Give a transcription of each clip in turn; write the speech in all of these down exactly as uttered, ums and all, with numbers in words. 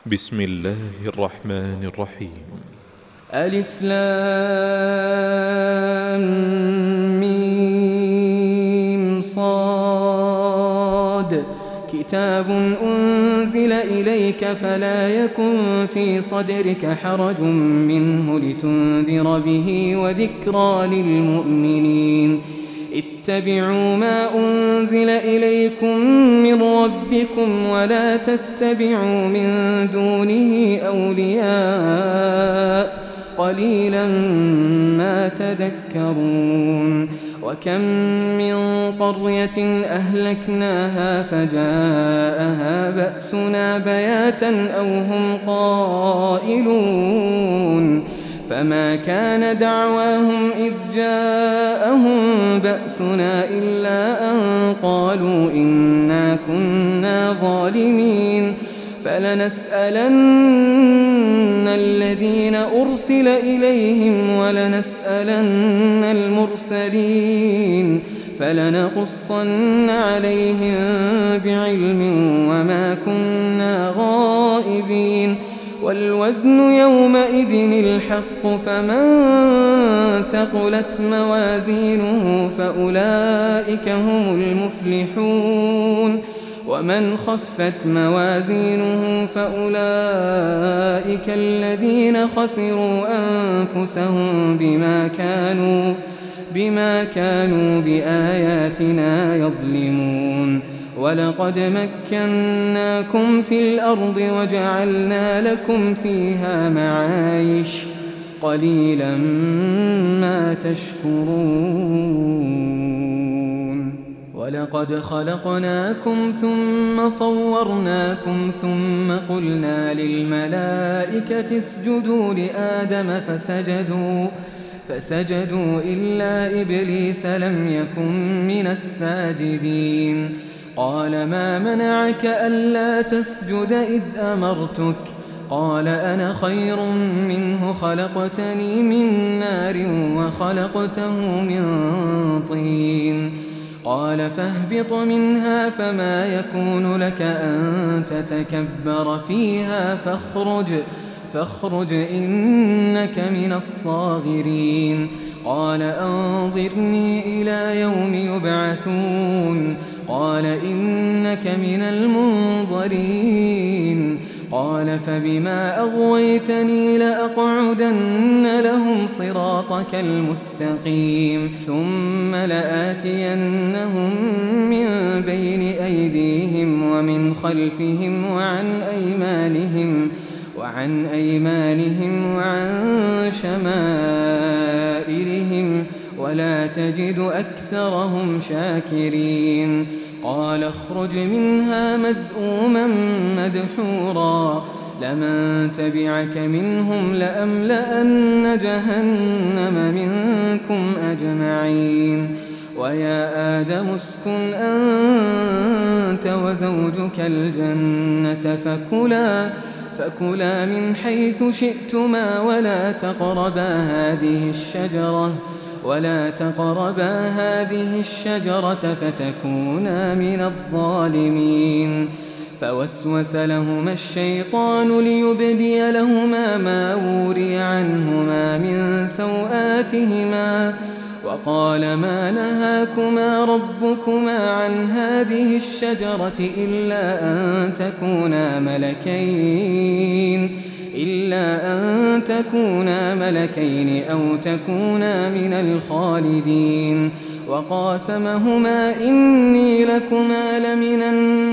بسم الله الرحمن الرحيم. ألف لام ميم صاد كتاب أنزل إليك فلا يكن في صدرك حرج منه لتنذر به وذكرى للمؤمنين. اتبعوا ما أنزل إليكم من ربكم ولا تتبعوا من دونه أولياء قليلا ما تذكرون. وكم من قرية أهلكناها فجاءها بأسنا بياتا أو هم قائلون فما كان دعواهم إذ جاءهم بأسنا إلا أن قالوا إنا كنا ظالمين. فلنسألن الذين أرسل إليهم ولنسألن المرسلين فلنقصن عليهم بعلم وما كنا غائبين. والوزن يومئذ الحق فمن ثقلت موازينه فأولئك هم المفلحون ومن خفت موازينه فأولئك الذين خسروا أنفسهم بما كانوا بما كانوا بآياتنا يظلمون. ولقد مكناكم في الأرض وجعلنا لكم فيها معايش قليلا ما تشكرون. ولقد خلقناكم ثم صورناكم ثم قلنا للملائكة اسجدوا لآدم فسجدوا فسجدوا إلا إبليس لم يكن من الساجدين. قال ما منعك ألا تسجد إذ أمرتك؟ قال أنا خير منه خلقتني من نار وخلقته من طين. قال فاهبط منها فما يكون لك أن تتكبر فيها فاخرج فاخرج إنك من الصاغرين. قال أنظرني إلى يوم يبعثون. قال إنك من المنظرين. قال فبما أغويتني لأقعدن لهم صراطك المستقيم ثم لآتينهم من بين أيديهم ومن خلفهم وعن أيمانهم وعن أيمانهم وعن شمائلهم ولا تجد أكثرهم شاكرين. قال اخرج منها مذءوما مدحورا لمن تبعك منهم لأملأن جهنم منكم أجمعين. ويا آدم اسكن أنت وزوجك الجنة فكلا فكلا من حيث شئتما ولا تقربا هذه الشجرة ولا تقربا هذه الشجرة فتكونا من الظالمين. فوسوس لهما الشيطان ليبدي لهما ما وري عنهما من سوآتهما وقال ما نهاكما ربكما عن هذه الشجرة إلا أن تكونا ملكين إلا أن تكونا ملكين أو تكونا من الخالدين. وقاسمهما إني لكما لمن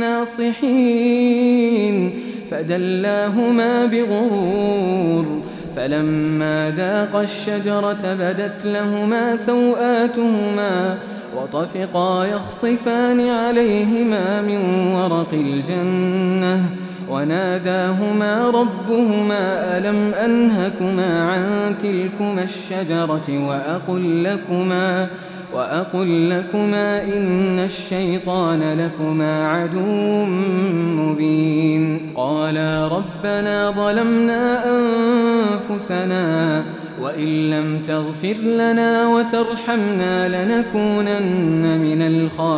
الناصحين فدلاهما بغرور. فلما ذاقا الشجرة بدت لهما سوآتهما وطفقا يخصفان عليهما من ورق الجنة وناداهما ربهما ألم أنهكما عن تلكما الشجرة وأقل لكما وأقل لكما إن الشيطان لكما عدو مبين. قالا ربنا ظلمنا أنفسنا وإن لم تغفر لنا وترحمنا لنكونن من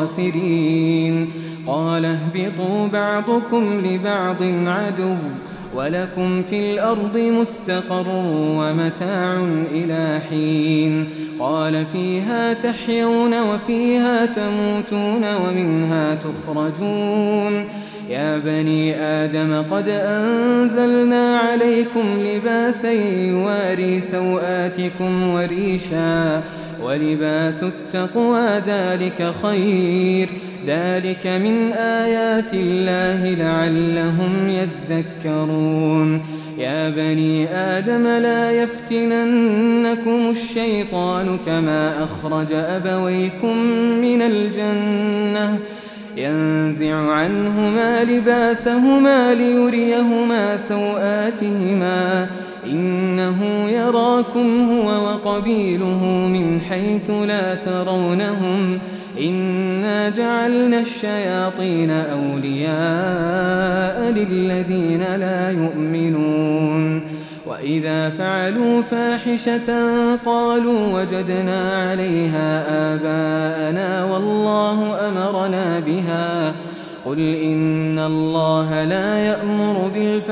الخاسرين. قال اهبطوا بعضكم لبعض عدو ولكم في الأرض مستقر ومتاع إلى حين قال فيها تحيون وفيها تموتون ومنها تخرجون يا بني آدم قد أنزلنا عليكم لباسا يواري سوآتكم وريشا ولباس التقوى ذلك خير ذلك من آيات الله لعلهم يذكرون يا بني آدم لا يفتننكم الشيطان كما أخرج أبويكم من الجنة ينزع عنهما لباسهما ليريهما سوآتهما إنه يراكم هو وقبيله من حيث لا ترونهم إنا جعلنا الشياطين أولياء للذين لا يؤمنون وإذا فعلوا فاحشة قالوا وجدنا عليها آباءنا والله أمرنا بها قل إن الله لا يأمر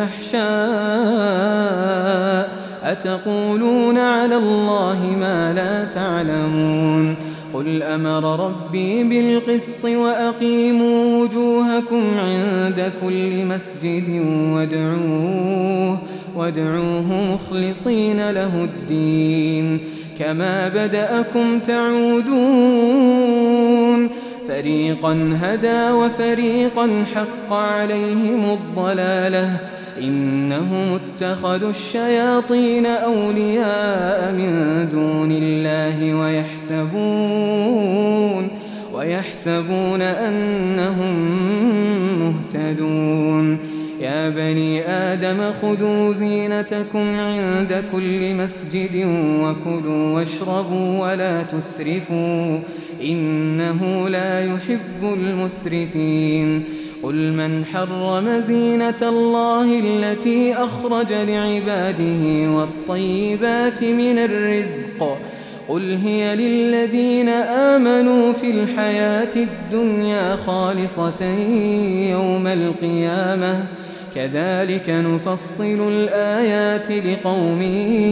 بالفحشاء أتقولون على الله ما لا تعلمون قل أمر ربي بالقسط وأقيموا وجوهكم عند كل مسجد وادعوه, وادعوه مخلصين له الدين كما بدأكم تعودون فريقا هدى وفريقا حق عليهم الضلالة إنهم اتخذوا الشياطين أولياء من دون الله ويحسبون, ويحسبون أنهم مهتدون يا بني آدم خذوا زينتكم عند كل مسجد وكلوا واشربوا ولا تسرفوا إنه لا يحب المسرفين قل من حرم زينة الله التي أخرج لعباده والطيبات من الرزق قل هي للذين آمنوا في الحياة الدنيا خالصة يوم القيامة كذلك نفصل الآيات لقوم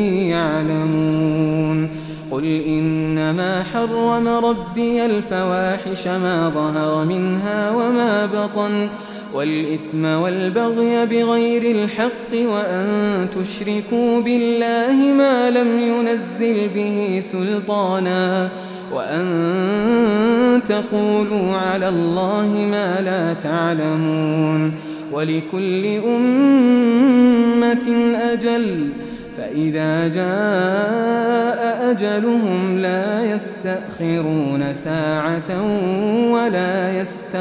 يعلمون قل إنما حرم ربي الفواحش ما ظهر منها وما بطن والإثم والبغي بغير الحق وأن تشركوا بالله ما لم ينزل به سلطانا وأن تقولوا على الله ما لا تعلمون ولكل أمة أجل فإذا جاء أجلهم لا يستأخرون ساعة ولا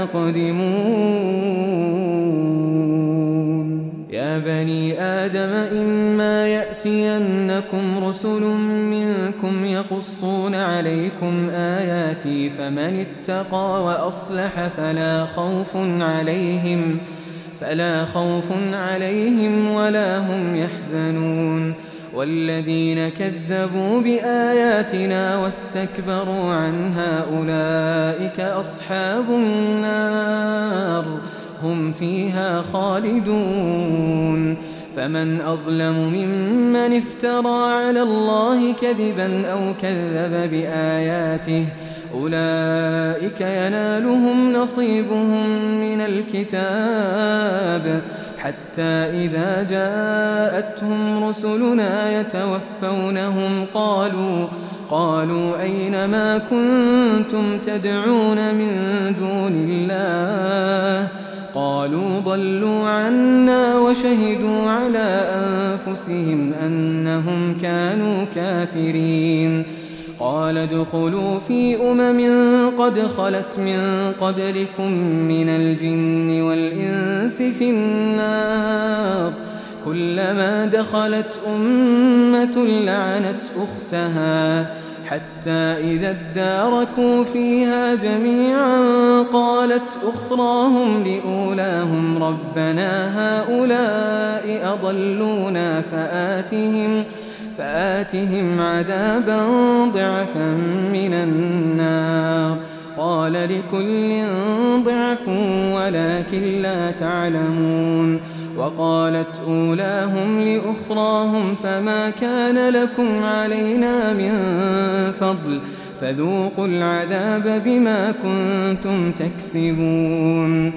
يستقدمون يا بني آدم إما يأتينكم رسل منكم يقصون عليكم آياتي فمن اتقى وأصلح فلا خوف عليهم فلا خوف عليهم ولا هم يحزنون والذين كذبوا بآياتنا واستكبروا عنها أولئك أصحاب النار هم فيها خالدون فمن أظلم ممن افترى على الله كذبا أو كذب بآياته أولئك ينالهم نصيبهم من الكتاب حتى إذا جاءتهم رسلنا يتوفونهم قالوا قالوا أين ما كنتم تدعون من دون الله قالوا ضلوا عنا وشهدوا على أنفسهم أنهم كانوا كافرين قال ادخلوا في أمم قد خلت من قبلكم من الجن والإنس في النار كلما دخلت أمة لعنت أختها حتى إذا اداركوا فيها جميعا قالت أخراهم لأولاهم ربنا هؤلاء أضلونا فآتهم فآتهم عذابا ضعفا من النار وقال لكل ضعف ولكن لا تعلمون وقالت أولاهم لأخراهم فما كان لكم علينا من فضل فذوقوا العذاب بما كنتم تكسبون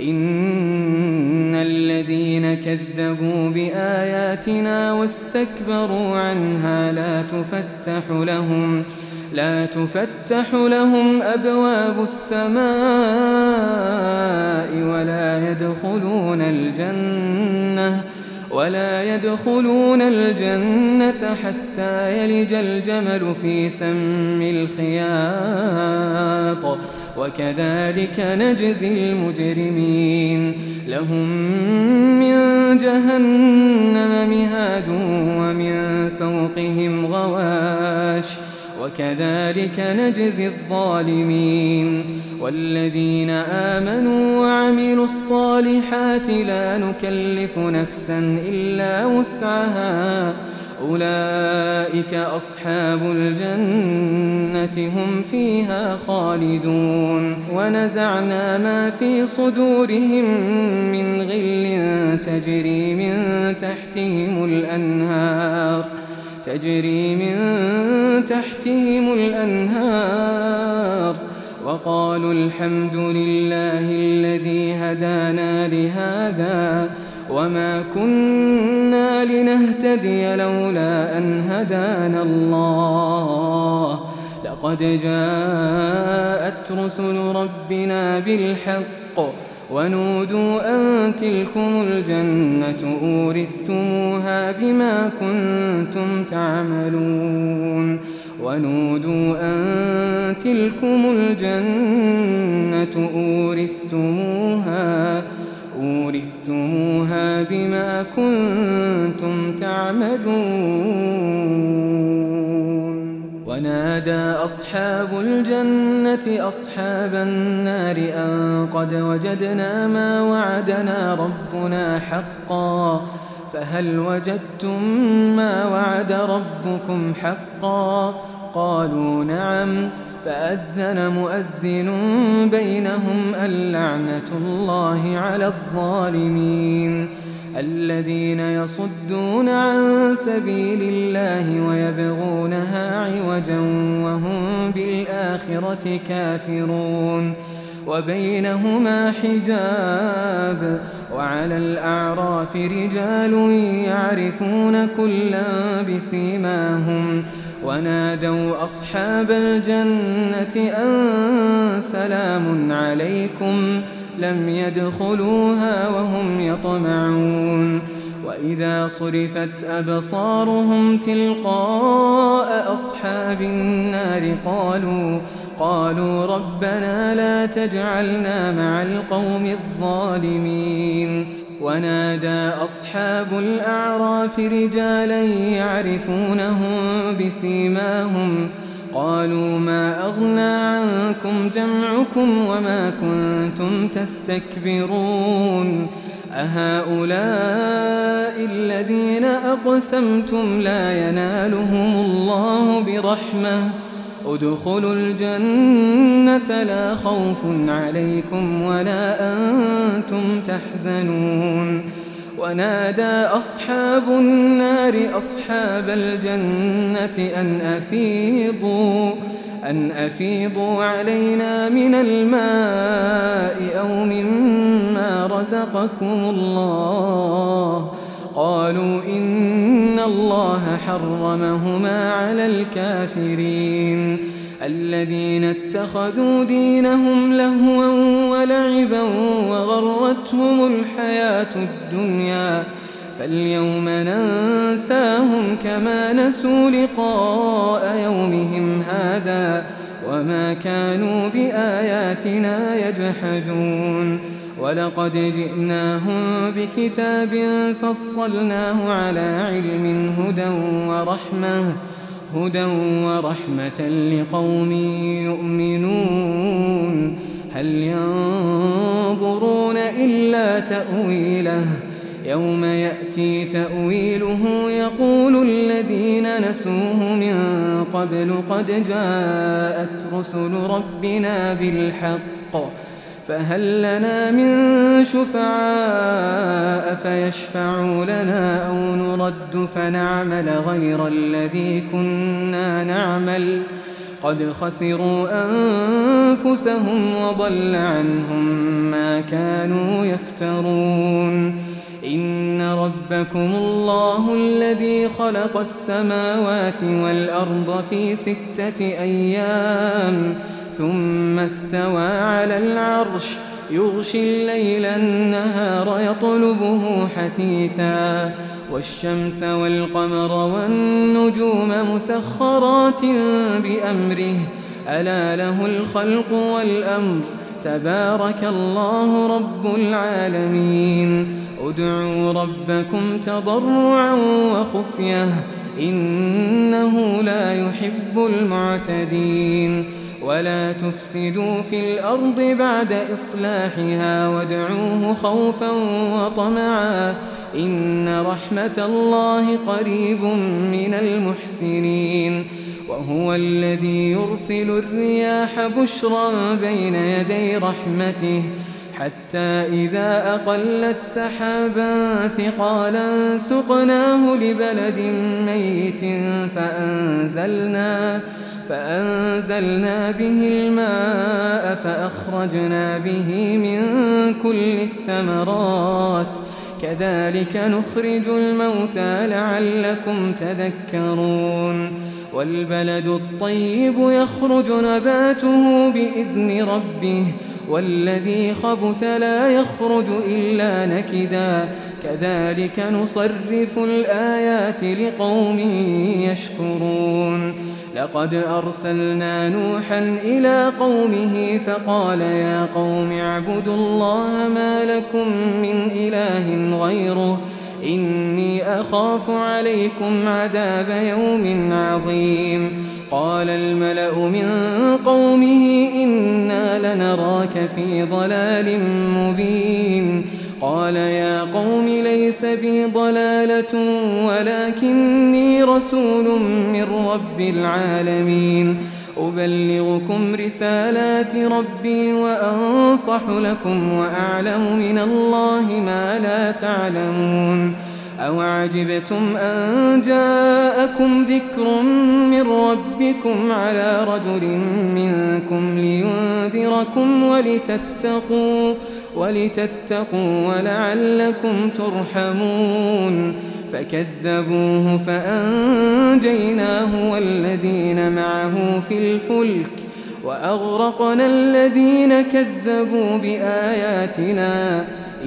إن الذين كذبوا بآياتنا واستكبروا عنها لا تفتح لهم لا تفتح لهم أبواب السماء ولا يدخلون الجنة ولا يدخلون الجنة حتى يلج الجمل في سم الخياط وكذلك نجزي المجرمين لهم من جهنم مهاد ومن فوقهم غواش وكذلك نجزي الظالمين والذين آمنوا وعملوا الصالحات لا نكلف نفسا إلا وسعها أولئك أصحاب الجنة هم فيها خالدون ونزعنا ما في صدورهم من غل تجري من تحتهم الأنهار تجري من تحتهم الأنهار وقالوا الحمد لله الذي هدانا لهذا وما كنا لنهتدي لولا أن هدانا الله لقد جاءت رسل ربنا بالحق ونودوا أن تلكم الجنة أورثتموها بما كنتم تعملون ونودوا أن تلكم الجنة أورثتموها أورثتموها بما كنتم تعملون ونادى أصحاب الجنة أصحاب النار أن قد وجدنا ما وعدنا ربنا حقا فهل وجدتم ما وعد ربكم حقا قالوا نعم فأذن مؤذن بينهم اللعنة الله على الظالمين الذين يصدون عن سبيل الله ويبغونها عوجا وهم بالآخرة كافرون وبينهما حجاب وعلى الأعراف رجال يعرفون كلا بسيماهم ونادوا أصحاب الجنة أن سلام عليكم لم يدخلوها وهم يطمعون وإذا صرفت أبصارهم تلقاء أصحاب النار قالوا قالوا ربنا لا تجعلنا مع القوم الظالمين ونادى أصحاب الأعراف رجالا يعرفونهم بسيماهم قالوا ما أغنى عنكم جمعكم وما كنتم تستكبرون أهؤلاء الذين أقسمتم لا ينالهم الله برحمة ادخلوا الجنة لا خوف عليكم ولا أنتم تحزنون ونادى أصحاب النار أصحاب الجنة أن أفيضوا أن أفيضوا علينا من الماء أو مما رزقكم الله قالوا إن الله حرمهما على الكافرين الذين اتخذوا دينهم لهوا ولعبا وغرتهم الحياة الدنيا فاليوم ننساهم كما نسوا لقاء يومهم هذا وما كانوا بآياتنا يجحدون ولقد جئناهم بكتاب فصلناه على علم هدى ورحمة هدى ورحمة لقوم يؤمنون هل ينظرون إلا تأويله يوم يأتي تأويله يقول الذين نسوه من قبل قد جاءت رسل ربنا بالحق فهل لنا من شفعاء فيشفعوا لنا أو نرد فنعمل غير الذي كنا نعمل قد خسروا أنفسهم وضل عنهم ما كانوا يفترون إن ربكم الله الذي خلق السماوات والأرض في ستة أيام ثم استوى على العرش يغشي الليل النهار يطلبه حثيثا والشمس والقمر والنجوم مسخرات بأمره ألا له الخلق والأمر تبارك الله رب العالمين ادعوا ربكم تضرعا وخفية إنه لا يحب المعتدين ولا تفسدوا في الأرض بعد إصلاحها وادعوه خوفا وطمعا إن رحمة الله قريب من المحسنين وهو الذي يرسل الرياح بشرا بين يدي رحمته حتى إذا أقلت سحابا ثقالا سقناه لبلد ميت فأنزلنا فأنزلنا به الماء فأخرجنا به من كل الثمرات كذلك نخرج الموتى لعلكم تذكرون والبلد الطيب يخرج نباته بإذن ربه والذي خبث لا يخرج إلا نكدا كذلك نصرف الآيات لقوم يشكرون لقد أرسلنا نوحا إلى قومه فقال يا قوم اعبدوا الله ما لكم من إله غيره إني أخاف عليكم عذاب يوم عظيم قال الملأ من قومه إنا لنراك في ضلال مبين قال يا قوم ليس بي ضلالة ولكني رسول من رب العالمين أبلغكم رسالات ربي وأنصح لكم وأعلم من الله ما لا تعلمون أو عجبتم أن جاءكم ذكر من ربكم على رجل منكم لينذركم ولتتقوا ولتتقوا ولعلكم ترحمون فكذبوه فأنجيناه والذين معه في الفلك وأغرقنا الذين كذبوا بآياتنا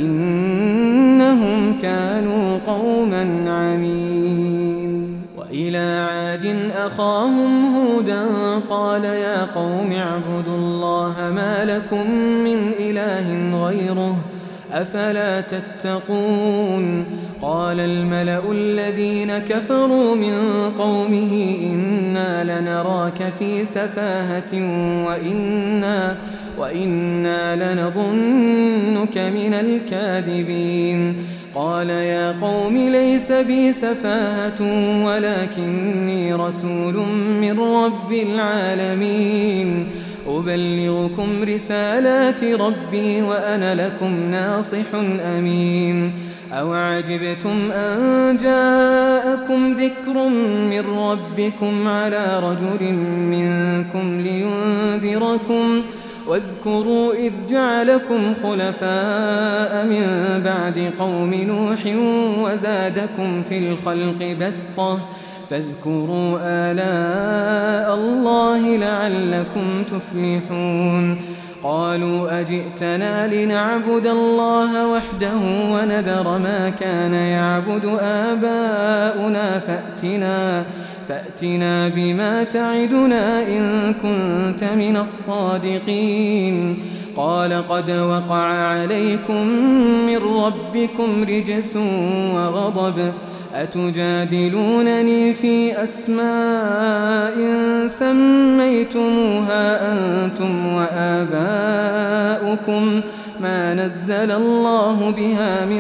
إنهم كانوا قوما عمين وإلى عاد أخاهم هودا قال يا قوم اعبدوا الله ما لكم من إله غيره أفلا تتقون قال الملأ الذين كفروا من قومه إنا لنراك في سفاهة وإنا, وإنا لنظنك من الكاذبين قال يا قوم ليس بي سفاهة ولكني رسول من رب العالمين أبلغكم رسالات ربي وأنا لكم ناصح أمين أو عجبتم أن جاءكم ذكر من ربكم على رجل منكم لينذركم واذكروا إذ جعلكم خلفاء من بعد قوم نوح وزادكم في الخلق بسطة فاذكروا آلاء الله لعلكم تفلحون قالوا أجئتنا لنعبد الله وحده ونذر ما كان يعبد آباؤنا فأتنا, فأتنا بما تعدنا إن كنت من الصادقين قال قد وقع عليكم من ربكم رجس وغضب أتجادلونني في أسماء سميتموها أنتم وآباؤكم ما نزل الله بها من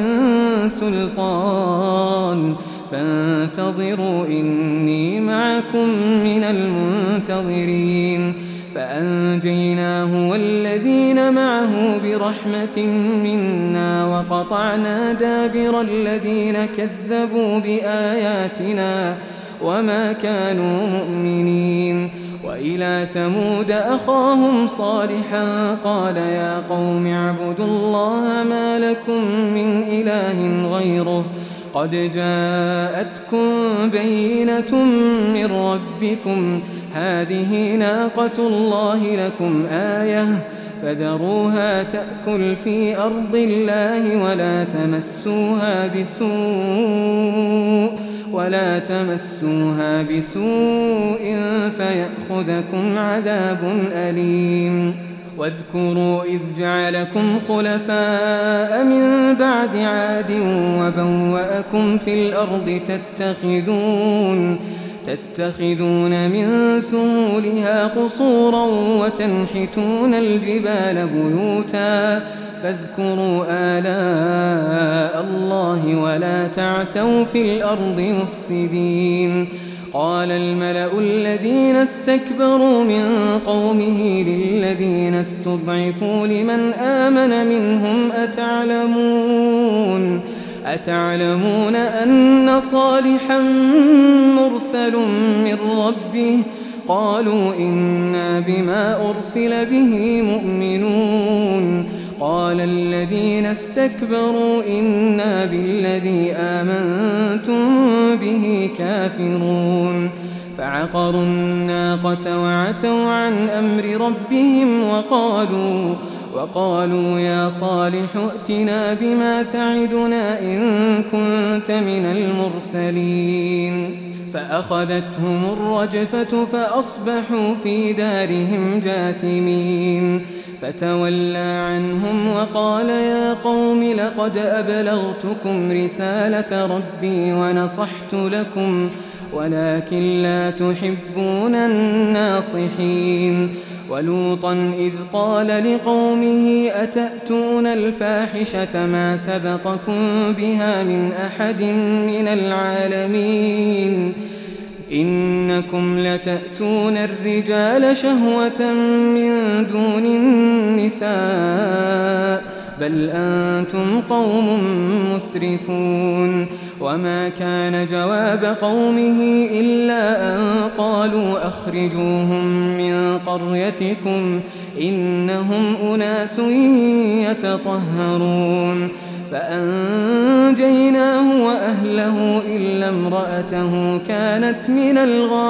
سلطان فانتظروا إني معكم من المنتظرين فأنجيناه والذين معه برحمة منا وقطعنا دابر الذين كذبوا بآياتنا وما كانوا مؤمنين. وإلى ثمود أخاهم صالحا قال يا قوم اعبدوا الله ما لكم من إله غيره قد جاءتكم بينة من ربكم هذه ناقة الله لكم آية فذروها تأكل في أرض الله ولا تمسوها بسوء ولا تمسوها بسوء فيأخذكم عذاب أليم. واذكروا إذ جعلكم خلفاء من بعد عاد وبوأكم في الأرض تتخذون تتخذون من سهولها قصورا وتنحتون الجبال بيوتا فاذكروا آلاء الله ولا تعثوا في الأرض مفسدين. قال الملأ الذين استكبروا من قومه للذين استضعفوا لمن آمن منهم أتعلمون أتعلمون أن صالحا مرسل من ربه قالوا إنا بما أرسل به مؤمنون. قال الذين استكبروا إنا بالذي آمنتم به كافرون. فعقروا الناقة وعتوا عن أمر ربهم وقالوا وقالوا يا صالح ائتنا بما تعدنا إن كنت من المرسلين. فأخذتهم الرجفة فأصبحوا في دارهم جاثمين. فتولى عنهم وقال يا قوم لقد أبلغتكم رسالة ربي ونصحت لكم ولكن لا تحبون الناصحين. ولوطا إذ قال لقومه أتأتون الفاحشة ما سبقكم بها من أحد من العالمين إنكم لتأتون الرجال شهوة من دون النساء بل أنتم قوم مسرفون. وما كان جواب قومه إلا أن قالوا أخرجوهم من قريتكم إنهم أناس يتطهرون. فأنجيناه وأهله إلا امرأته كانت من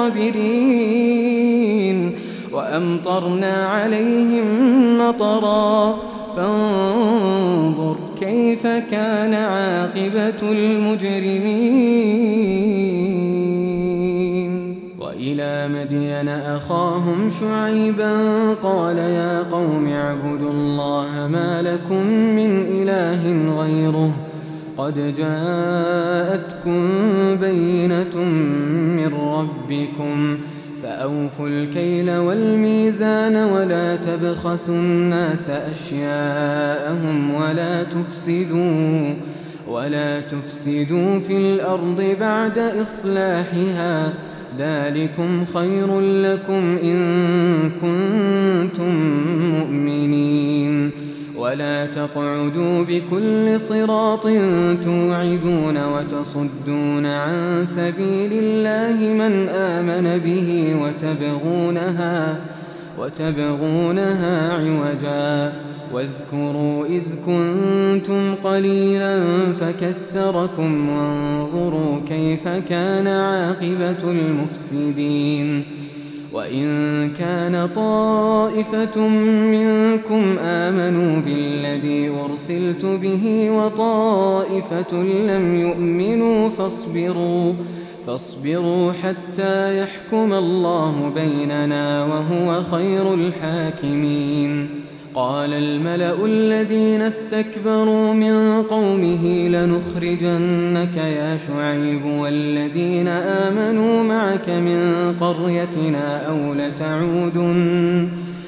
الغابرين. وأمطرنا عليهم مطرا فانظر كيف كان عاقبة المجرمين. وإلى مدين أخاهم شعيبا قال يا قوم اعبدوا الله ما لكم من إله غيره قد جاءتكم بينة من ربكم فأوفوا الكيل والميزان ولا تبخسوا الناس أشياءهم ولا تفسدوا ولا تفسدوا في الأرض بعد إصلاحها ذلكم خير لكم إن كنتم مؤمنين. ولا تقعدوا بكل صراط توعدون وتصدون عن سبيل الله من آمن به وتبغونها, وتبغونها عوجا. واذكروا إذ كنتم قليلا فكثركم وانظروا كيف كان عاقبة المفسدين. وإن كان طائفة منكم آمنوا بالذي أرسلت به وطائفة لم يؤمنوا فاصبروا فاصبروا حتى يحكم الله بيننا وهو خير الحاكمين. قال الملأ الذين استكبروا من قومه لنخرجنك يا شعيب والذين آمنوا معك من قريتنا أو لتعودن,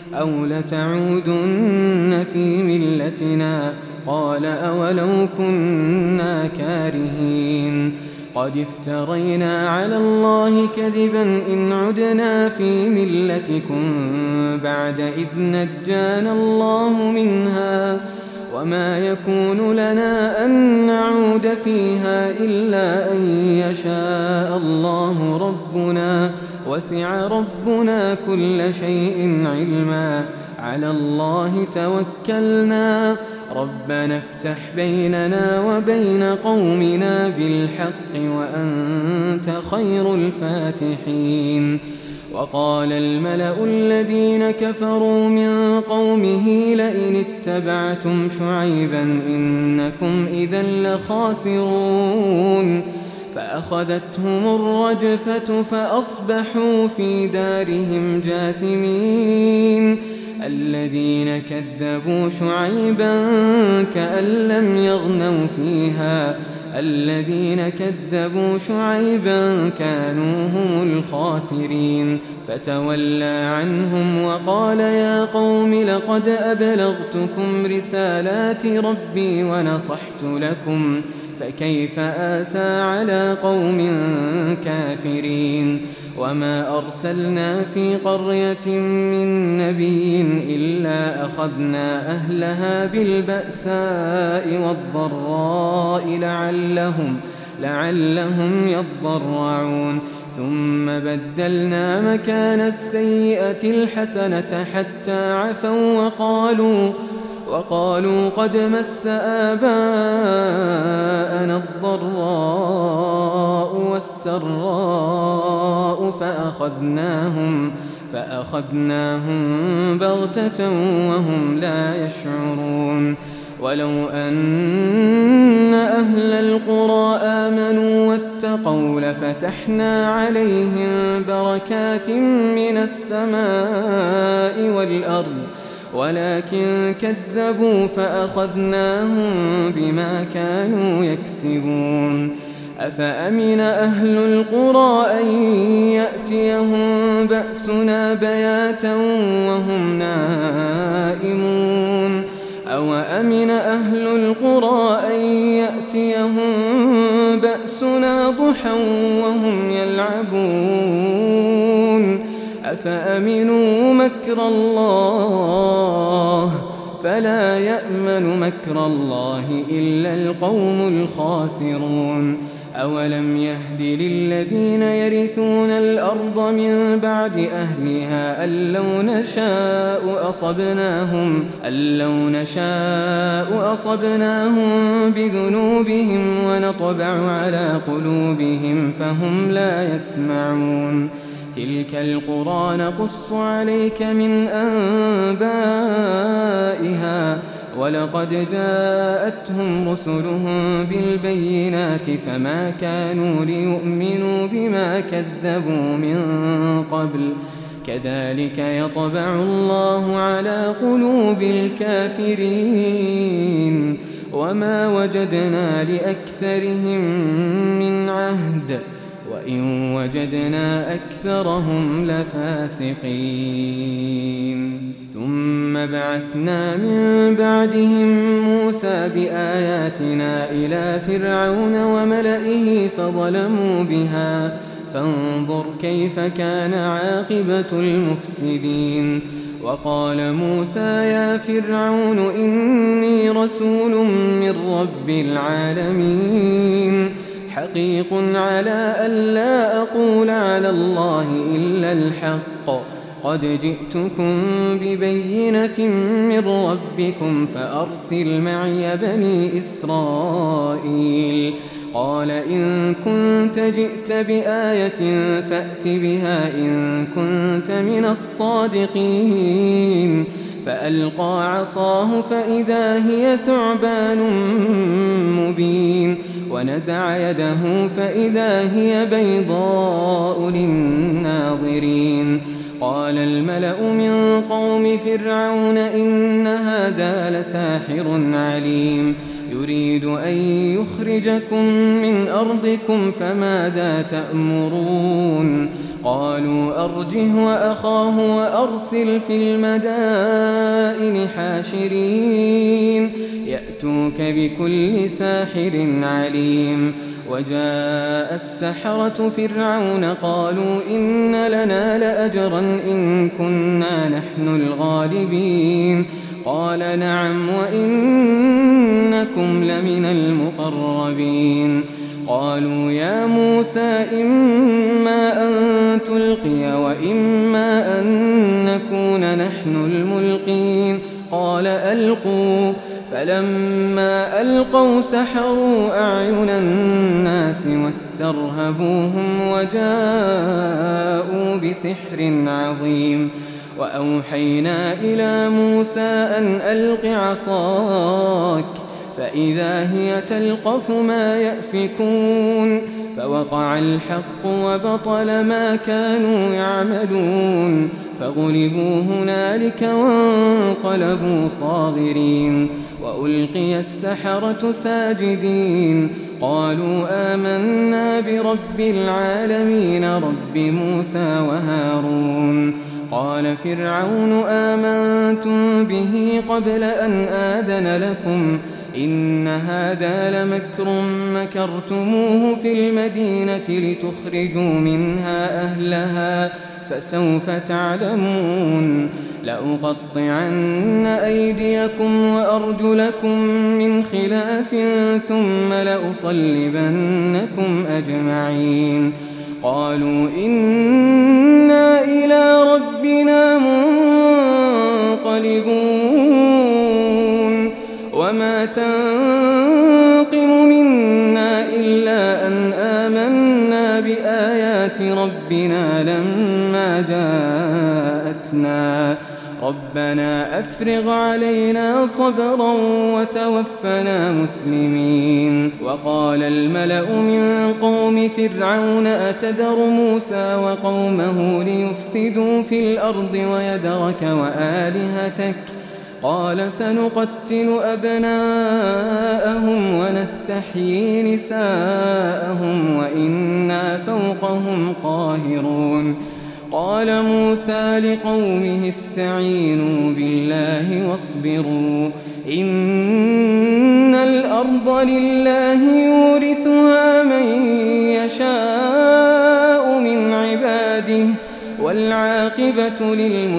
أو لتعودن في ملتنا قال أولو كنا كارهين قد افترينا على الله كذبا إن عدنا في ملتكم بعد إذ نجانا الله منها وما يكون لنا أن نعود فيها إلا أن يشاء الله ربنا وسع ربنا كل شيء علما على الله توكلنا ربنا افتح بيننا وبين قومنا بالحق وأنت خير الفاتحين وقال الملأ الذين كفروا من قومه لئن اتبعتم شعيبا إنكم إذا لخاسرون فأخذتهم الرجفة فأصبحوا في دارهم جاثمين الذين كذبوا شعيبا كأن لم يغنوا فيها الذين كذبوا شعيبا كانوا هم الخاسرين فتولى عنهم وقال يا قوم لقد أبلغتكم رسالات ربي ونصحت لكم فكيف آسى على قوم كافرين وما أرسلنا في قرية من نبي إلا أخذنا أهلها بالبأساء والضراء لعلهم, لعلهم يضرعون ثم بدلنا مكان السيئة الحسنة حتى عفوا وقالوا وقالوا قد مس آباءنا الضراء والسراء فأخذناهم فأخذناهم بغتة وهم لا يشعرون ولو أن أهل القرى آمنوا واتقوا لفتحنا عليهم بركات من السماء والأرض ولكن كذبوا فأخذناهم بما كانوا يكسبون أفأمن أهل القرى أن يأتيهم بأسنا بياتا وهم نائمون أو أمن أهل القرى أن يأتيهم بأسنا ضحى وهم يلعبون أفأمنوا مكر الله فلا يأمن مكر الله إلا القوم الخاسرون أولم يهد للذين يرثون الأرض من بعد أهلها أن لو نشاء أصبناهم, أن لو نشاء أصبناهم بذنوبهم ونطبع على قلوبهم فهم لا يسمعون تلك القرى نقص عليك من أنبائها ولقد جاءتهم رسلهم بالبينات فما كانوا ليؤمنوا بما كذبوا من قبل كذلك يطبع الله على قلوب الكافرين وما وجدنا لأكثرهم من عهد وإن وجدنا أكثرهم لفاسقين ثم بعثنا من بعدهم موسى بآياتنا إلى فرعون وملئه فظلموا بها فانظر كيف كان عاقبة المفسدين وقال موسى يا فرعون إني رسول من رب العالمين حقيق على ألا أقول على الله إلا الحق قد جئتكم ببينة من ربكم فأرسل معي بني إسرائيل قال إن كنت جئت بآية فأت بها إن كنت من الصادقين فألقى عصاه فإذا هي ثعبان مبين ونزع يده فإذا هي بيضاء للناظرين قال الملأ من قوم فرعون إن هذا لساحر عليم يريد أن يخرجكم من أرضكم فماذا تأمرون قالوا أرجه وأخاه وأرسل في المدائن حاشرين يأتوك بكل ساحر عليم وجاء السحرة فرعون قالوا إن لنا لأجرا إن كنا نحن الغالبين قال نعم وإنكم لمن المقربين قالوا يا موسى إما أن تلقي وإما أن نكون نحن الملقين قال ألقوا فلما ألقوا سحروا أعين الناس واسترهبوهم وجاءوا بسحر عظيم وأوحينا إلى موسى أن ألق عصاك فإذا هي تلقف ما يأفكون فوقع الحق وبطل ما كانوا يعملون فغلبوا هنالك وانقلبوا صاغرين وألقي السحرة ساجدين قالوا آمنا برب العالمين رب موسى وهارون قال فرعون آمنتم به قبل أن آذن لكم إن هذا لمكر مكرتموه في المدينة لتخرجوا منها أهلها فسوف تعلمون لأقطعن أيديكم وأرجلكم من خلاف ثم لأصلبنكم أجمعين قالوا إنا إلى ربنا منقلبون وما تنقم منا إلا أن آمنا بآيات ربنا لما جاءتنا ربنا أفرغ علينا صبرا وتوفنا مسلمين وقال الملأ من قوم فرعون أتذر موسى وقومه ليفسدوا في الأرض ويذرك وآلهتك قال سنقتل أبناءهم ونستحيي نساءهم وإنا فوقهم قاهرون قال موسى لقومه استعينوا بالله واصبروا إن الأرض لله يورثها من يشاء من عباده والعاقبة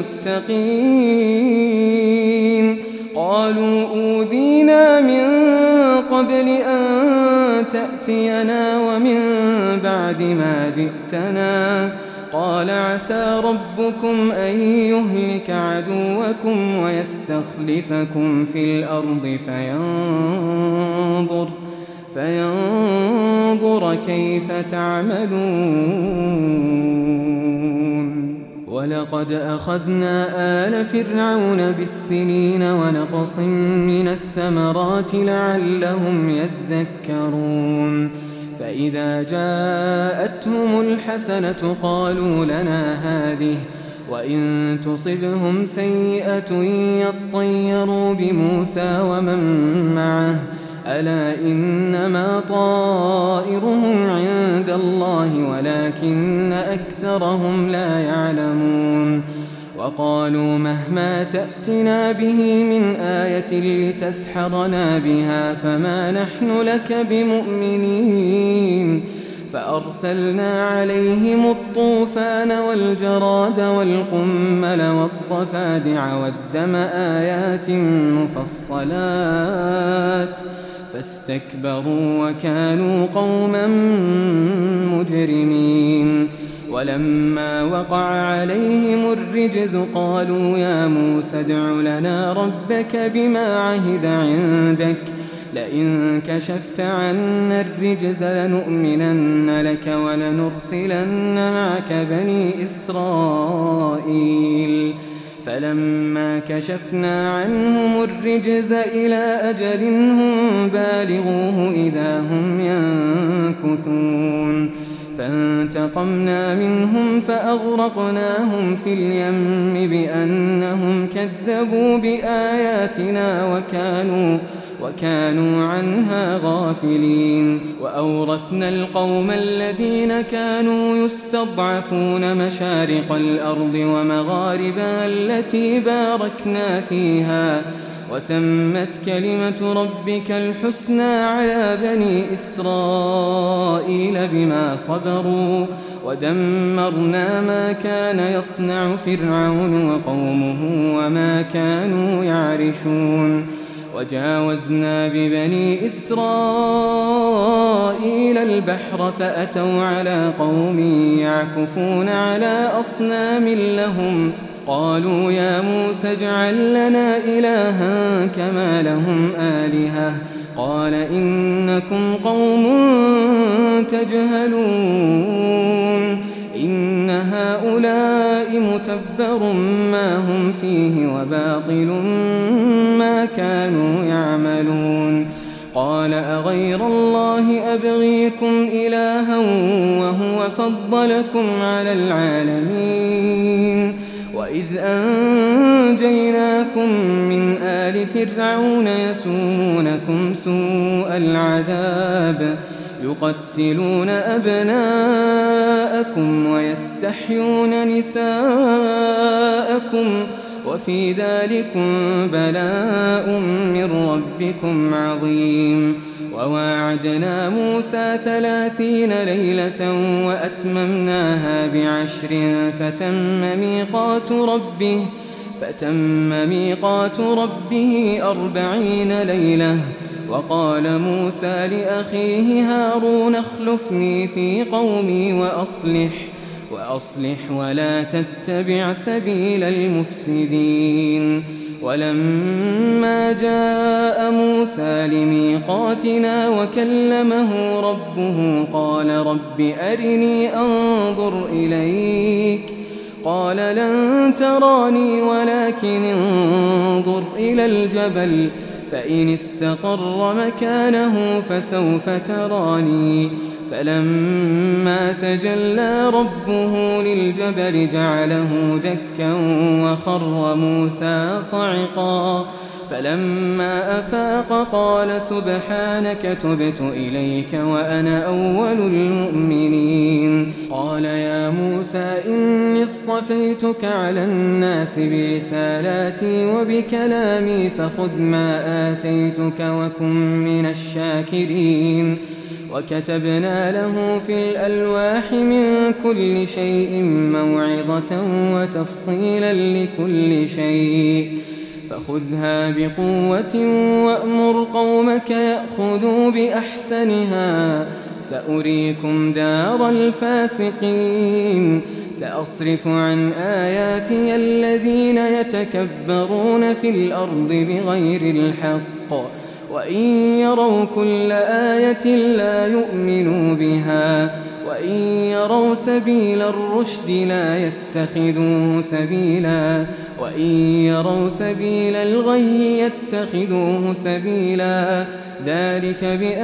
للمتقين قالوا أوذينا من قبل أن تأتينا ومن بعد ما جئتنا قال عسى ربكم أن يهلك عدوكم ويستخلفكم في الأرض فينظر, فينظر كيف تعملون ولقد أخذنا آل فرعون بالسنين ونقص من الثمرات لعلهم يذكرون فإذا جاءتهم الحسنة قالوا لنا هذه وإن تصبهم سيئة يطيروا بموسى ومن معه ألا إنما طائرهم عند الله ولكن أكثرهم لا يعلمون وقالوا مهما تأتنا به من آية لتسحرنا بها فما نحن لك بمؤمنين فأرسلنا عليهم الطوفان والجراد والقمل والضفادع والدم آيات مفصلات فاستكبروا وكانوا قوما مجرمين ولما وقع عليهم الرجز قالوا يا موسى ادع لنا ربك بما عهد عندك لئن كشفت عنا الرجز لنؤمنن لك ولنرسلن معك بني إسرائيل فلما كشفنا عنهم الرجز إلى أجل هم بالغوه إذا هم ينكثون فانتقمنا منهم فأغرقناهم في اليم بأنهم كذبوا بآياتنا وكانوا, وكانوا عنها غافلين. وأورثنا القوم الذين كانوا يستضعفون مشارق الأرض ومغاربها التي باركنا فيها، وتمت كلمة ربك الحسنى على بني إسرائيل بما صبروا، ودمرنا ما كان يصنع فرعون وقومه وما كانوا يعرشون. وجاوزنا ببني إسرائيل البحر فأتوا على قوم يعكفون على أصنام لهم، قالوا يا موسى اجعل لنا إلها كما لهم آلهة، قال إنكم قوم تجهلون، إن هؤلاء متبر ما هم فيه وباطل ما كانوا يعملون. قال أغير الله أبغيكم إلها وهو فضلكم على العالمين، وإذ أنجيناكم من آل فرعون يسومونكم سوء العذاب يقتلون أبناءكم ويستحيون نساءكم، وفي ذلكم بلاء من ربكم عظيم. وواعدنا موسى ثلاثين ليلة وأتممناها بعشر فتم ميقات ربه فتم ميقات ربه أربعين ليلة. وقال موسى لأخيه هارون اخلفني في قومي وأصلح وأصلح ولا تتبع سبيل المفسدين. ولما جاء موسى لميقاتنا وكلمه ربه قال رب أرني أنظر إليك، قال لن تراني ولكن انظر إلى الجبل فإن استقر مكانه فسوف تراني. فلما تجلى ربه للجبل جعله دكا وخر موسى صعقا، فلما أفاق قال سبحانك تبت إليك وأنا أول المؤمنين. قال يا موسى إني اصطفيتك على الناس برسالاتي وبكلامي فخذ ما آتيتك وكن من الشاكرين. وكتبنا له في الألواح من كل شيء موعظة وتفصيلا لكل شيء، فخذها بقوة وأمر قومك يأخذوا بأحسنها، سأريكم دار الفاسقين. سأصرف عن آياتي الذين يتكبرون في الأرض بغير الحق، وإن يروا كل آية لا يؤمنوا بها، وإن يروا سبيل الرشد لا يتخذوه سبيلا، وإن يروا سبيل الغي يتخذوه سبيلا. ذلك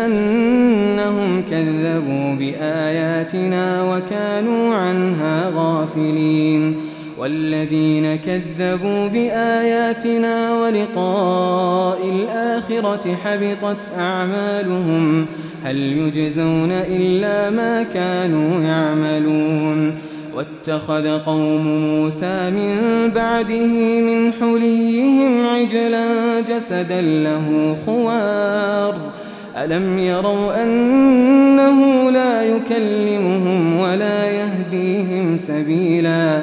بأنهم كذبوا بآياتنا وكانوا عنها غافلين. والذين كذبوا بآياتنا ولقاء الآخرة حبطت أعمالهم هل يجزون إلا ما كانوا يعملون. واتخذ قوم موسى من بعده من حليهم عجلا جسدا له خوار، ألم يروا أنه لا يكلمهم ولا يهديهم سبيلا،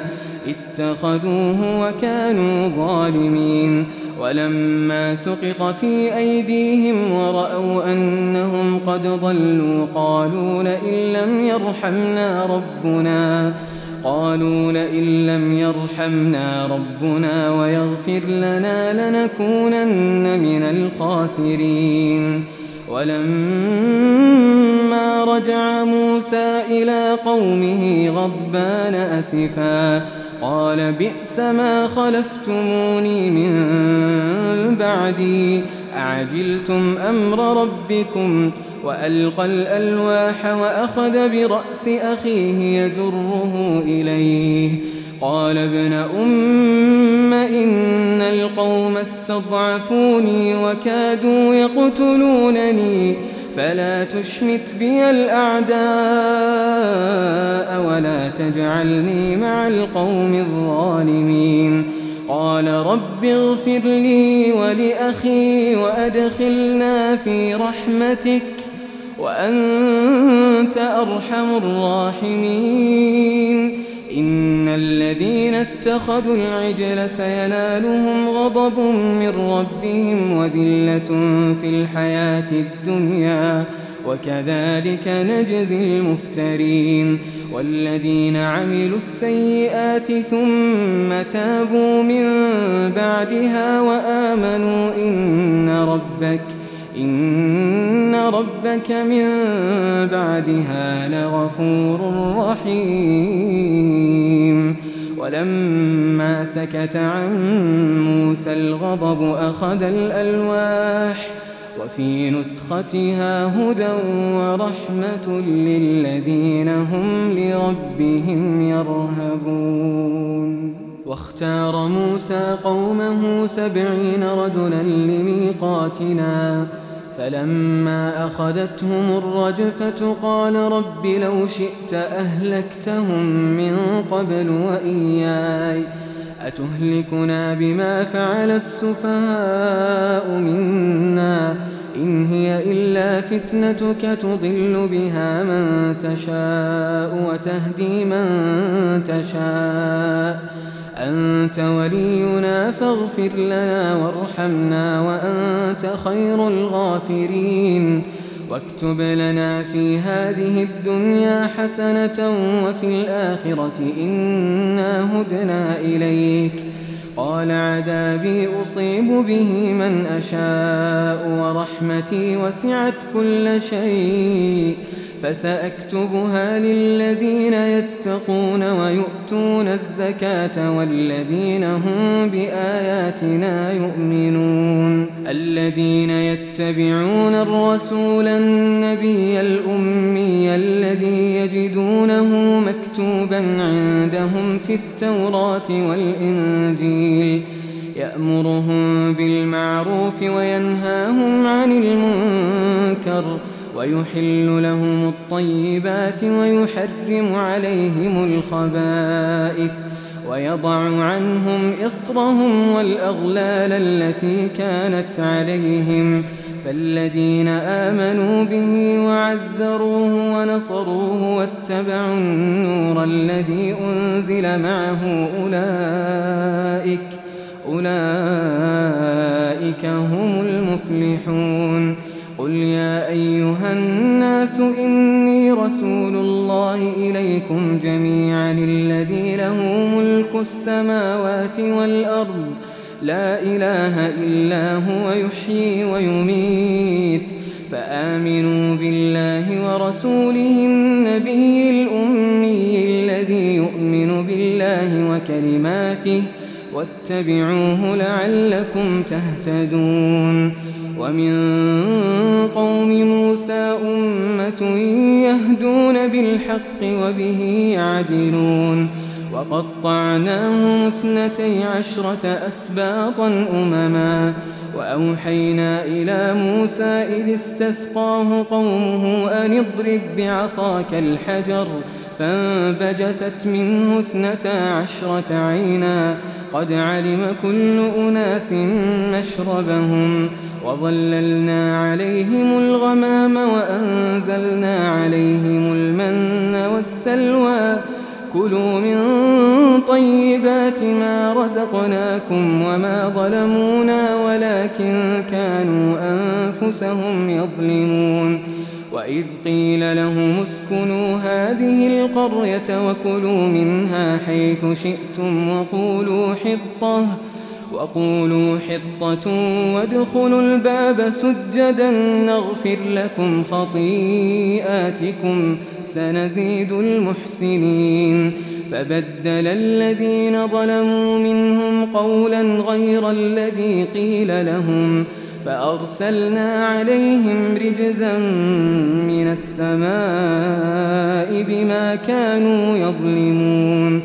اتخذوه وكانوا ظالمين. ولما سقط في أيديهم ورأوا أنهم قد ضلوا قالوا لئن لم يرحمنا ربنا قالوا لئن لم يرحمنا ربنا ويغفر لنا لنكونن من الخاسرين. ولما رجع موسى إلى قومه غضبان أسفا قال بئس ما خلفتموني من بعدي أعجلتم أمر ربكم. وألقى الألواح وأخذ برأس أخيه يجره إليه قال ابن أم إن القوم استضعفوني وكادوا يقتلونني فلا تشمت بي الأعداء ولا تجعلني مع القوم الظالمين. قال رب اغفر لي ولأخي وأدخلنا في رحمتك وأنت أرحم الراحمين. إن الذين اتخذوا العجل سينالهم غضب من ربهم وذلة في الحياة الدنيا وكذلك نجزي المفترين. والذين عملوا السيئات ثم تابوا من بعدها وآمنوا إن ربك إن ربك من بعدها لغفور رحيم. ولما سكت عن موسى الغضب أخذ الألواح وفي نسختها هدى ورحمة للذين هم لربهم يرهبون. واختار موسى قومه سبعين رجلا لميقاتنا فلما أخذتهم الرجفة قال رب لو شئت أهلكتهم من قبل وإياي أتهلكنا بما فعل السفهاء منا إن هي إلا فتنتك تضل بها من تشاء وتهدي من تشاء أنت ولينا فاغفر لنا وارحمنا وأنت خير الغافرين. واكتب لنا في هذه الدنيا حسنة وفي الآخرة إنا هدنا إليك. قال عذابي أصيب به من أشاء ورحمتي وسعت كل شيء فسأكتبها للذين يتقون ويؤتون الزكاة والذين هم بآياتنا يؤمنون. الذين يتبعون الرسول النبي الأمي الذي يجدونه مكتوبا عندهم في التوراة والإنجيل يأمرهم بالمعروف وينهاهم عن المنكر ويحل لهم الطيبات ويحرم عليهم الخبائث ويضع عنهم إصرهم والأغلال التي كانت عليهم. فالذين آمنوا به وعزروه ونصروه واتبعوا النور الذي أنزل معه أولئك أولئك هم المفلحون. قل يا أيها الناس إني رسول الله إليكم جميعا الذي له ملك السماوات والأرض لا إله إلا هو يحيي ويميت فآمنوا بالله ورسوله النبي الأمي الذي يؤمن بالله وكلماته واتبعوه لعلكم تهتدون. ومن قوم موسى أمة يهدون بالحق وبه يعدلون. وقطعناهم اثنتي عشرة أسباطا أمما وأوحينا إلى موسى إذ استسقاه قومه أن اضرب بعصاك الحجر فانبجست منه اثنتا عشرة عينا قد علم كل أناس مشربهم وظللنا عليهم الغمام وأنزلنا عليهم المن والسلوى كلوا من طيبات ما رزقناكم وما ظلمونا ولكن كانوا أنفسهم يظلمون. وإذ قيل لهم اسكنوا هذه القرية وكلوا منها حيث شئتم وقولوا حطة وقولوا حطة وادخلوا الباب سجدا نغفر لكم خطيئاتكم سنزيد المحسنين. فبدل الذين ظلموا منهم قولا غير الذي قيل لهم فأرسلنا عليهم رجزا من السماء بما كانوا يظلمون.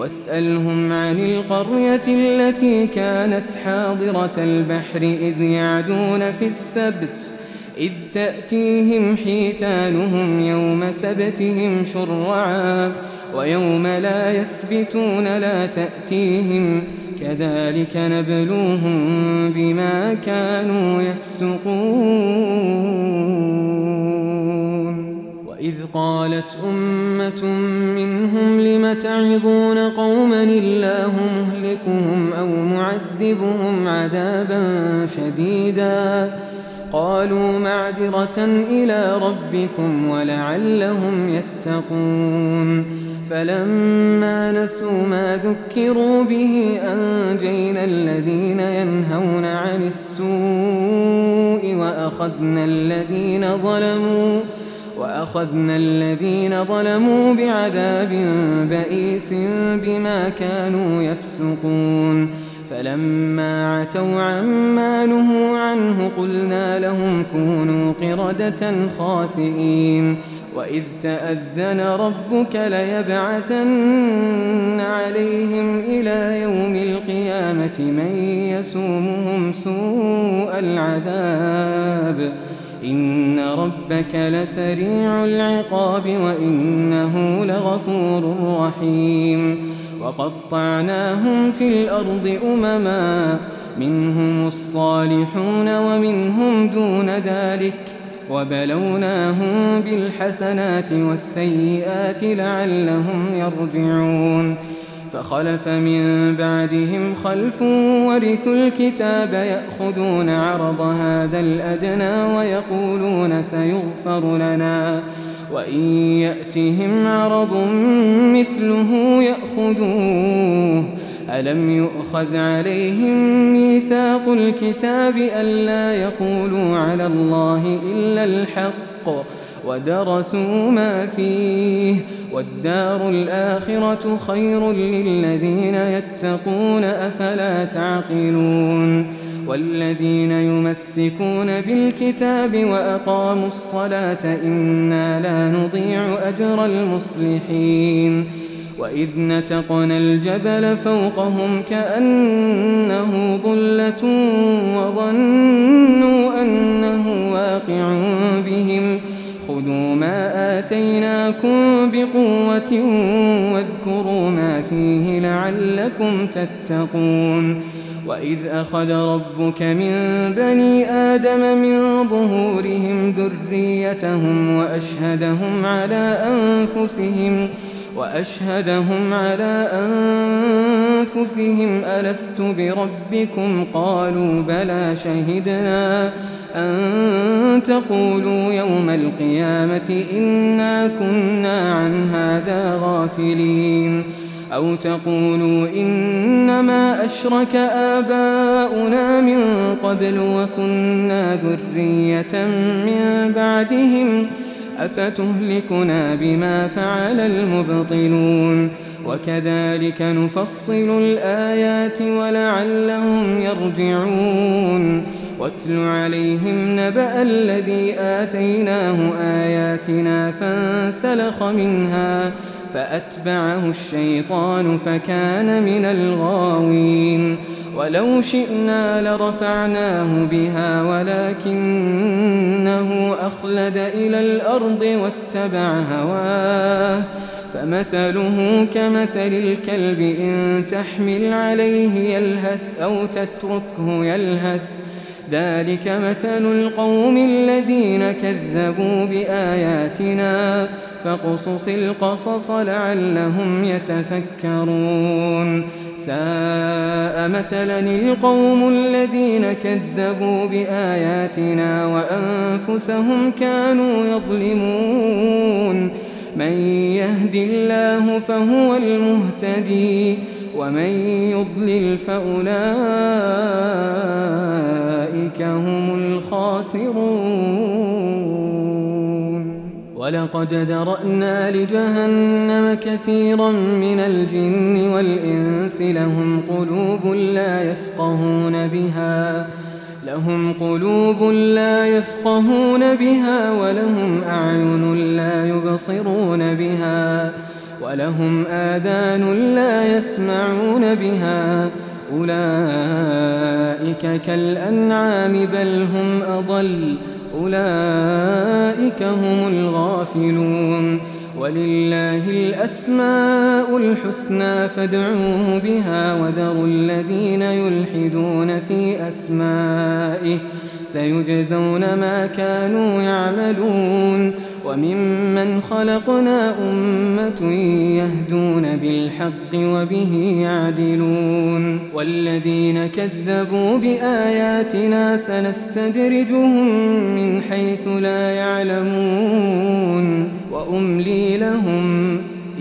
واسألهم عن القرية التي كانت حاضرة البحر إذ يعدون في السبت إذ تأتيهم حيتانهم يوم سبتهم شرعا ويوم لا يسبتون لا تأتيهم كذلك نبلوهم بما كانوا يفسقون. وإذ قالت أمة منهم لم تعظون قوما الله مهلكهم أو معذبهم عذابا شديدا قالوا معذرة إلى ربكم ولعلهم يتقون. فلما نسوا ما ذكروا به أنجينا الذين ينهون عن السوء وأخذنا الذين ظلموا وأخذنا الذين ظلموا بعذاب بئيس بما كانوا يفسقون. فلما عتوا عما نهوا عنه قلنا لهم كونوا قردة خاسئين. وإذ تأذن ربك ليبعثن عليهم إلى يوم القيامة من يسومهم سوء العذاب إن ربك لسريع العقاب وإنه لغفور رحيم. وقطعناهم في الأرض أمما منهم الصالحون ومنهم دون ذلك وبلوناهم بالحسنات والسيئات لعلهم يرجعون. فخلف من بعدهم خلف ورثوا الكتاب يأخذون عرض هذا الأدنى ويقولون سيغفر لنا وإن يأتهم عرض مثله يأخذوه ألم يؤخذ عليهم ميثاق الكتاب ألا يقولوا على الله إلا الحق ودرسوا ما فيه والدار الآخرة خير للذين يتقون أفلا تعقلون. والذين يمسكون بالكتاب وأقاموا الصلاة إنا لا نضيع أجر المصلحين. وإذ نتقنا الجبل فوقهم كأنه ظلة وظنوا أنه واقع بهم خذوا ما آتيناكم بقوة واذكروا ما فيه لعلكم تتقون. وإذ أخذ ربك من بني آدم من ظهورهم ذريتهم وأشهدهم على أنفسهم وأشهدهم على أنفسهم ألست بربكم قالوا بلى شهدنا أن تقولوا يوم القيامة إنا كنا عن هذا غافلين أو تقولوا إنما أشرك آباؤنا من قبل وكنا ذرية من بعدهم أفتهلكنا بما فعل المبطلون. وكذلك نفصل الآيات ولعلهم يرجعون. واتل عليهم نبأ الذي آتيناه آياتنا فانسلخ منها فأتبعه الشيطان فكان من الغاوين. ولو شئنا لرفعناه بها ولكنه أخلد إلى الأرض واتبع هواه فمثله كمثل الكلب إن تحمل عليه يلهث أو تتركه يلهث ذلك مثل القوم الذين كذبوا بآياتنا فاقصص القصص لعلهم يتفكرون. ساء مثلا القوم الذين كذبوا بآياتنا وأنفسهم كانوا يظلمون. من يهد الله فهو المهتدي ومن يضلل فأولئك هم الخاسرون. ولقد ذرأنا لجهنم كثيرا من الجن والإنس لهم قلوب لا يفقهون بها لهم قلوب لا يفقهون بها ولهم أعين لا يبصرون بها ولهم آذان لا يسمعون بها أولئك كالأنعام بل هم أضل أولئك هم الغافلون ولله الأسماء الحسنى فادعوه بها وذروا الذين يلحدون في أسمائه سيجزون ما كانوا يعملون وممن خلقنا أمة يهدون بالحق وبه يعدلون والذين كذبوا بآياتنا سنستدرجهم من حيث لا يعلمون وأملي لهم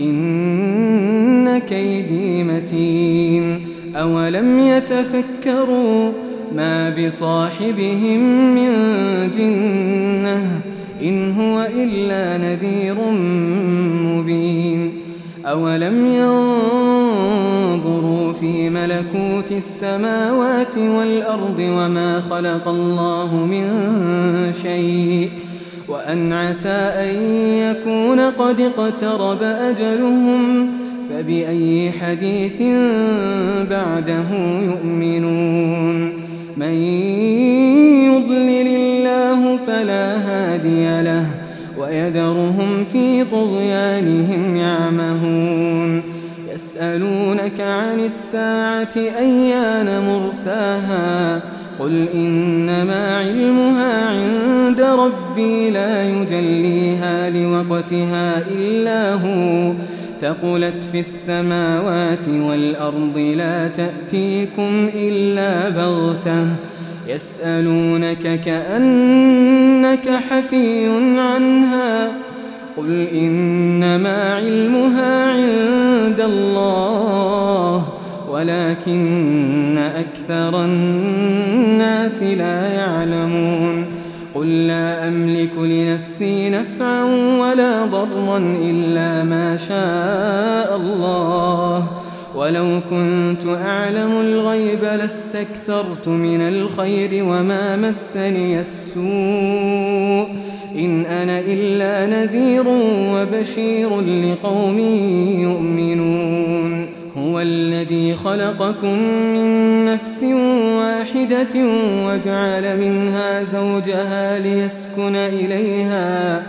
إن كيدي متين أولم يتفكروا ما بصاحبهم من جنة إن هو إلا نذير مبين أولم ينظروا في ملكوت السماوات والأرض وما خلق الله من شيء وأن عسى أن يكون قد اقترب أجلهم فبأي حديث بعده يؤمنون من يضلل الله فلا هادي له ويذرهم في طغيانهم يعمهون يسألونك عن الساعة أيان مرساها قل إنما علمها عند ربي لا يجليها لوقتها إلا هو ثقلت في السماوات والأرض لا تأتيكم إلا بغتة يسألونك كأنك حفي عنها قل إنما علمها عند الله ولكن أكثر الناس لا يعلمون قل لا أملك لنفسي نفعا ولا ضرا إلا ما شاء الله ولو كنت أعلم الغيب لاستكثرت من الخير وما مسني السوء إن أنا إلا نذير وبشير لقوم يؤمنون هو الذي خلقكم من نفس واحدة وجعل منها زوجها ليسكن إليها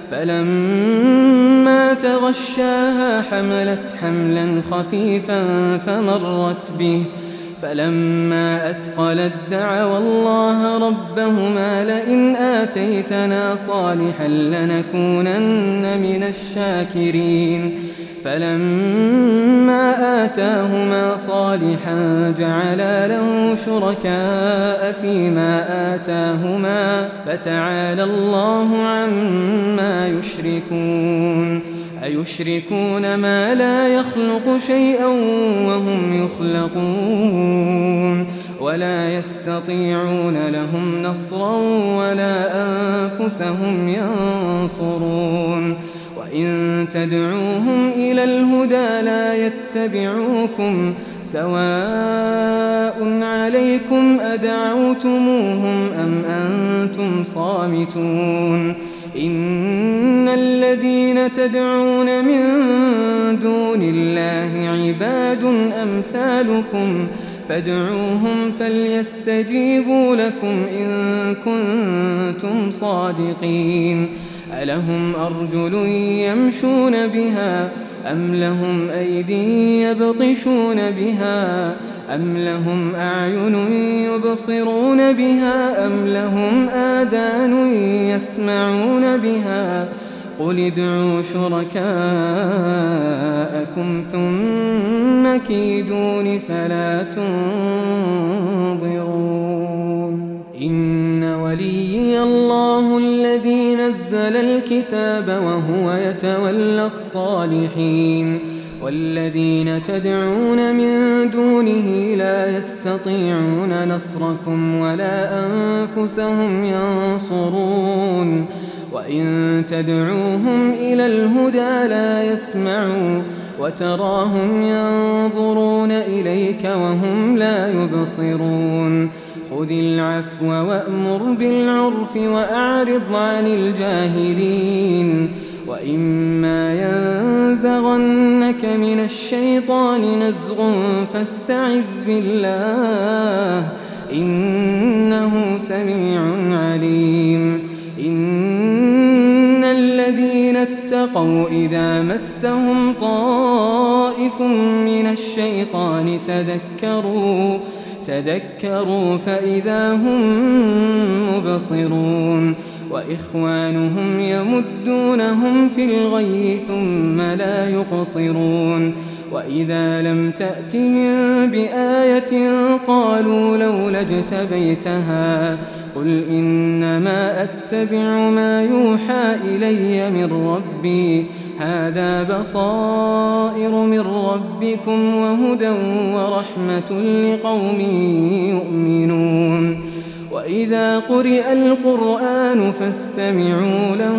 فلما تغشاها حملت حملا خفيفا فمرت به فلما أثقلت دعوا الله ربهما لئن آتيتنا صالحا لنكونن من الشاكرين فلما آتاهما صالحا جعلا له شركاء فيما آتاهما فتعالى الله عما يشركون أيشركون ما لا يخلق شيئا وهم يخلقون ولا يستطيعون لهم نصرا ولا أنفسهم ينصرون وإن تدعوهم إلى الهدى لا يتبعوكم سواء عليكم أدعوتموهم أم أنتم صامتون إن الذين تدعون من دون الله عباد أمثالكم فادعوهم فليستجيبوا لكم إن كنتم صادقين ألهم أرجل يمشون بها أم لهم أيدي يبطشون بها أم لهم أعين يبصرون بها أم لهم آذان يسمعون بها قل ادعوا شركاءكم ثم كيدون فلا تنظرون إن وليي الله الذي نزل الكتاب وهو يتولى الصالحين والذين تدعون من دونه لا يستطيعون نصركم ولا أنفسهم ينصرون وإن تدعوهم إلى الهدى لا يسمعوا وتراهم ينظرون إليك وهم لا يبصرون خذ العفو وأمر بالعرف وأعرض عن الجاهلين وإما ينزغن ينزغنك من الشيطان نزغ فاستعذ بالله إنه سميع عليم إن الذين اتقوا إذا مسهم طائف من الشيطان تذكروا تذكروا فإذا هم مبصرون وإخوانهم يمدونهم في الغي ثم لا يقصرون وإذا لم تأتهم بآية قالوا لولا اجتبيتها قل إنما أتبع ما يوحى إلي من ربي هذا بصائر من ربكم وهدى ورحمة لقوم يؤمنون وإذا قرئ القرآن فاستمعوا له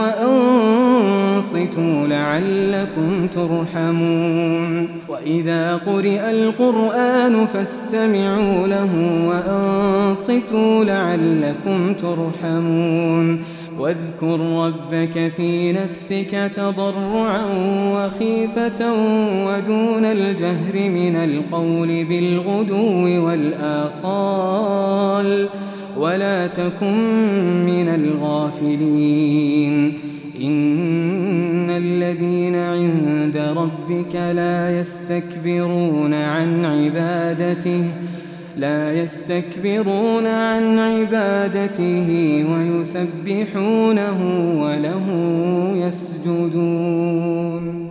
وأنصتوا لعلكم ترحمون وإذا قرئ القرآن فاستمعوا له وأنصتوا لعلكم ترحمون واذكر ربك في نفسك تضرعا وخيفة ودون الجهر من القول بالغدو والآصال ولا تكن من الغافلين إن الذين عند ربك لا يستكبرون عن عبادته لا يستكبرون عن عبادته ويسبحونه وله يسجدون.